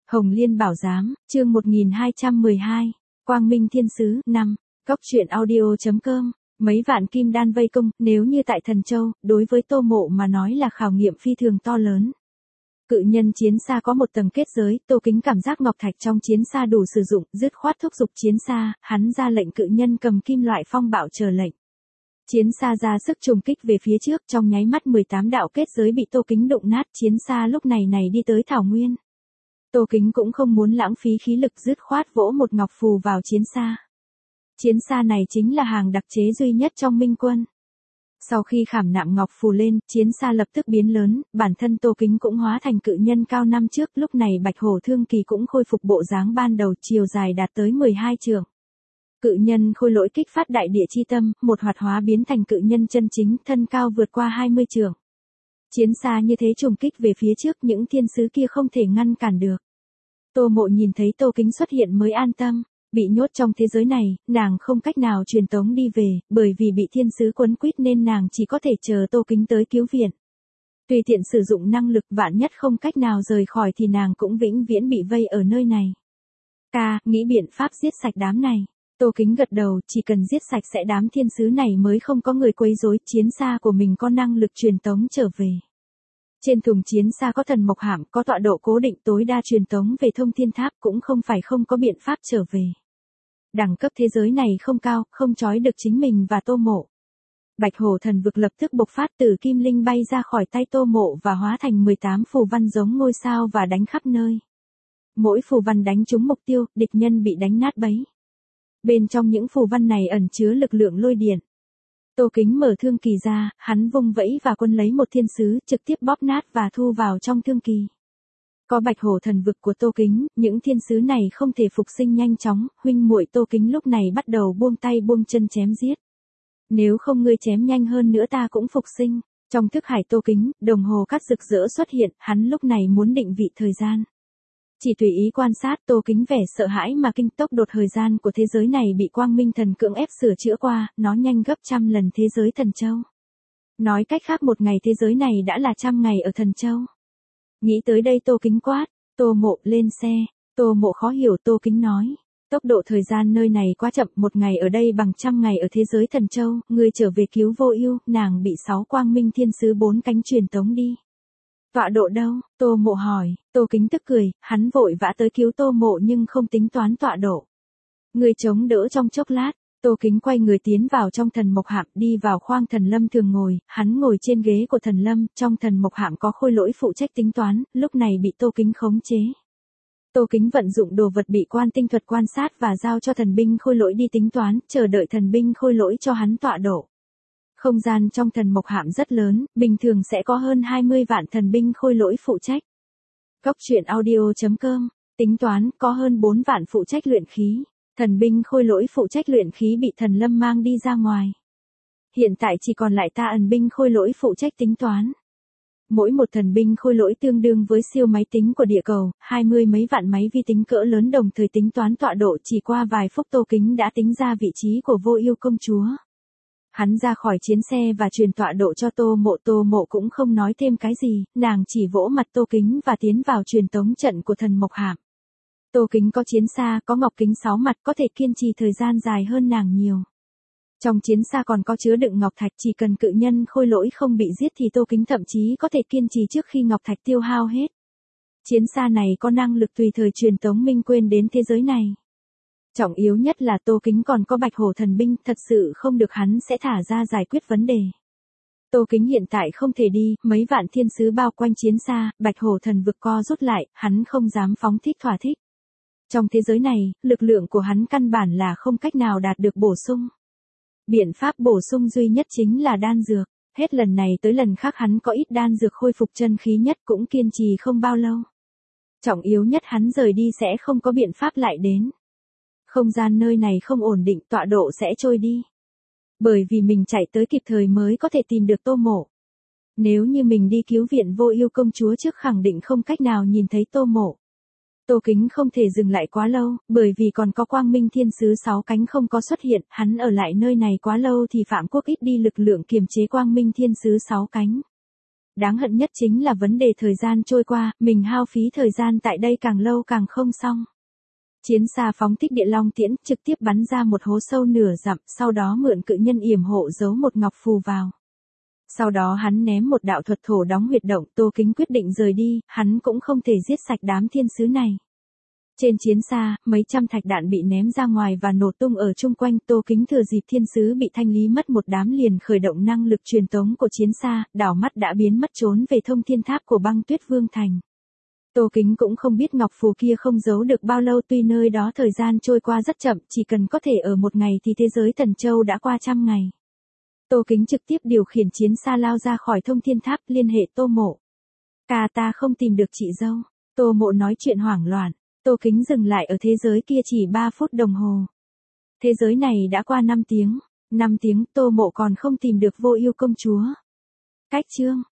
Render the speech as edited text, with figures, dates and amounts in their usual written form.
Hồng Liên Bảo Giám, chương 1212, Quang Minh Thiên Sứ, 5, Cóc truyện audio.com, mấy vạn kim đan vây công, nếu như tại Thần Châu, đối với Tô Mộ mà nói là khảo nghiệm phi thường to lớn. Cự nhân chiến xa có một tầng kết giới, Tô Kính cảm giác ngọc thạch trong chiến xa đủ sử dụng, dứt khoát thúc giục chiến xa, hắn ra lệnh cự nhân cầm kim loại phong bạo chờ lệnh. Chiến xa ra sức trùng kích về phía trước, trong nháy mắt 18 đạo kết giới bị Tô Kính đụng nát, chiến xa lúc này đi tới Thảo Nguyên. Tô Kính cũng không muốn lãng phí khí lực, dứt khoát vỗ một ngọc phù vào chiến xa. Chiến xa này chính là hàng đặc chế duy nhất trong Minh Quân. Sau khi khảm nạm ngọc phù lên, chiến xa lập tức biến lớn, bản thân Tô Kính cũng hóa thành cự nhân cao năm trước, lúc này Bạch Hổ Thương Kỳ cũng khôi phục bộ dáng ban đầu, chiều dài đạt tới 12 trượng. Cự nhân khôi lỗi kích phát đại địa chi tâm, một hoạt hóa biến thành cự nhân chân chính, thân cao vượt qua 20 trượng. Chiến xa như thế trùng kích về phía trước, những thiên sứ kia không thể ngăn cản được. Tô Mộ nhìn thấy Tô Kính xuất hiện mới an tâm, bị nhốt trong thế giới này, nàng không cách nào truyền tống đi về, bởi vì bị thiên sứ quấn quýt nên nàng chỉ có thể chờ Tô Kính tới cứu viện. Tùy tiện sử dụng năng lực, vạn nhất không cách nào rời khỏi thì nàng cũng vĩnh viễn bị vây ở nơi này. Nghĩ biện pháp giết sạch đám này. Tô Kính gật đầu, chỉ cần giết sạch sẽ đám thiên sứ này mới không có người quấy rối, chiến xa của mình có năng lực truyền tống trở về. Trên thùng chiến xa có thần mộc hạm, có tọa độ cố định tối đa truyền tống về thông thiên tháp, cũng không phải không có biện pháp trở về. Đẳng cấp thế giới này không cao, không trói được chính mình và Tô Mộ. Bạch Hổ thần vực lập tức bộc phát, từ kim linh bay ra khỏi tay Tô Mộ và hóa thành 18 phù văn giống ngôi sao và đánh khắp nơi. Mỗi phù văn đánh trúng mục tiêu, địch nhân bị đánh nát bấy. Bên trong những phù văn này ẩn chứa lực lượng lôi điện. Tô Kính mở thương kỳ ra, hắn vung vẫy và quân lấy một thiên sứ, trực tiếp bóp nát và thu vào trong thương kỳ. Có Bạch Hổ thần vực của Tô Kính, những thiên sứ này không thể phục sinh nhanh chóng, huynh muội Tô Kính lúc này bắt đầu buông tay buông chân chém giết. Nếu không ngươi chém nhanh hơn nữa ta cũng phục sinh. Trong thức hải Tô Kính, đồng hồ cát rực rỡ xuất hiện, hắn lúc này muốn định vị thời gian. Chỉ tùy ý quan sát, Tô Kính vẻ sợ hãi mà kinh, tốc độ thời gian của thế giới này bị Quang Minh Thần cưỡng ép sửa chữa qua, nó nhanh gấp 100 lần thế giới Thần Châu. Nói cách khác, một ngày thế giới này đã là 100 ngày ở Thần Châu. Nghĩ tới đây Tô Kính quát, Tô Mộ lên xe. Tô Mộ khó hiểu, Tô Kính nói, tốc độ thời gian nơi này quá chậm, một ngày ở đây bằng 100 ngày ở thế giới Thần Châu, ngươi trở về cứu Vô Ưu, nàng bị 6 Quang Minh Thiên Sứ 4 cánh truyền tống đi. Tọa độ đâu? Tô Mộ hỏi. Tô Kính tức cười, hắn vội vã tới cứu Tô Mộ nhưng không tính toán tọa độ. Người chống đỡ trong chốc lát, Tô Kính quay người tiến vào trong thần mộc hạm, đi vào khoang thần lâm thường ngồi, hắn ngồi trên ghế của thần lâm, trong thần mộc hạm có khôi lỗi phụ trách tính toán, lúc này bị Tô Kính khống chế. Tô Kính vận dụng đồ vật bị quan tinh thuật quan sát và giao cho thần binh khôi lỗi đi tính toán, chờ đợi thần binh khôi lỗi cho hắn tọa độ. Không gian trong thần mộc hạm rất lớn, bình thường sẽ có hơn 20 vạn thần binh khôi lỗi phụ trách. Cóc truyện audio.com, tính toán có hơn 4 vạn phụ trách luyện khí, thần binh khôi lỗi phụ trách luyện khí bị thần lâm mang đi ra ngoài. Hiện tại chỉ còn lại ta ẩn binh khôi lỗi phụ trách tính toán. Mỗi một thần binh khôi lỗi tương đương với siêu máy tính của địa cầu, 20 mấy vạn máy vi tính cỡ lớn đồng thời tính toán tọa độ, chỉ qua vài phút Tô Kính đã tính ra vị trí của Vô Ưu công chúa. Hắn ra khỏi chiến xe và truyền tọa độ cho Tô Mộ cũng không nói thêm cái gì, nàng chỉ vỗ mặt Tô Kính và tiến vào truyền tống trận của thần mộc hạm. Tô Kính có chiến xa, có ngọc kính 6 mặt, có thể kiên trì thời gian dài hơn nàng nhiều. Trong chiến xa còn có chứa đựng ngọc thạch, chỉ cần cự nhân khôi lỗi không bị giết thì Tô Kính thậm chí có thể kiên trì trước khi ngọc thạch tiêu hao hết. Chiến xa này có năng lực tùy thời truyền tống Minh Quên đến thế giới này. Trọng yếu nhất là Tô Kính còn có Bạch Hổ thần binh, thật sự không được hắn sẽ thả ra giải quyết vấn đề. Tô Kính hiện tại không thể đi, mấy vạn thiên sứ bao quanh chiến xa, Bạch Hổ thần vực co rút lại, hắn không dám phóng thích thỏa thích. Trong thế giới này, lực lượng của hắn căn bản là không cách nào đạt được bổ sung. Biện pháp bổ sung duy nhất chính là đan dược, hết lần này tới lần khác hắn có ít đan dược khôi phục chân khí nhất cũng kiên trì không bao lâu. Trọng yếu nhất hắn rời đi sẽ không có biện pháp lại đến. Không gian nơi này không ổn định, tọa độ sẽ trôi đi. Bởi vì mình chạy tới kịp thời mới có thể tìm được Tô Mộ. Nếu như mình đi cứu viện Vô Ưu công chúa trước khẳng định không cách nào nhìn thấy Tô Mộ. Tô Kính không thể dừng lại quá lâu, bởi vì còn có Quang Minh Thiên Sứ 6 cánh không có xuất hiện, hắn ở lại nơi này quá lâu thì Phạm Quốc ít đi lực lượng kiềm chế Quang Minh Thiên Sứ 6 cánh. đáng hận nhất chính là vấn đề thời gian trôi qua, mình hao phí thời gian tại đây càng lâu càng không xong. Chiến xa phóng thích địa long tiễn, trực tiếp bắn ra một hố sâu nửa dặm, sau đó mượn cự nhân yểm hộ giấu một ngọc phù vào. Sau đó hắn ném một đạo thuật thổ đóng huyệt động, Tô Kính quyết định rời đi, hắn cũng không thể giết sạch đám thiên sứ này. Trên chiến xa, mấy trăm thạch đạn bị ném ra ngoài và nổ tung ở chung quanh, Tô Kính thừa dịp thiên sứ bị thanh lý mất một đám liền khởi động năng lực truyền tống của chiến xa, đảo mắt đã biến mất trốn về thông thiên tháp của Băng Tuyết Vương Thành. Tô Kính cũng không biết ngọc phù kia không giấu được bao lâu, tuy nơi đó thời gian trôi qua rất chậm, chỉ cần có thể ở một ngày thì thế giới Thần Châu đã qua 100 ngày. Tô Kính trực tiếp điều khiển chiến xa lao ra khỏi thông thiên tháp, liên hệ Tô Mộ. Ta không tìm được chị dâu. Tô Mộ nói chuyện hoảng loạn. Tô Kính dừng lại ở thế giới kia chỉ 3 phút đồng hồ. Thế giới này đã qua 5 tiếng. 5 tiếng Tô Mộ còn không tìm được Vô Ưu công chúa. Cách chương.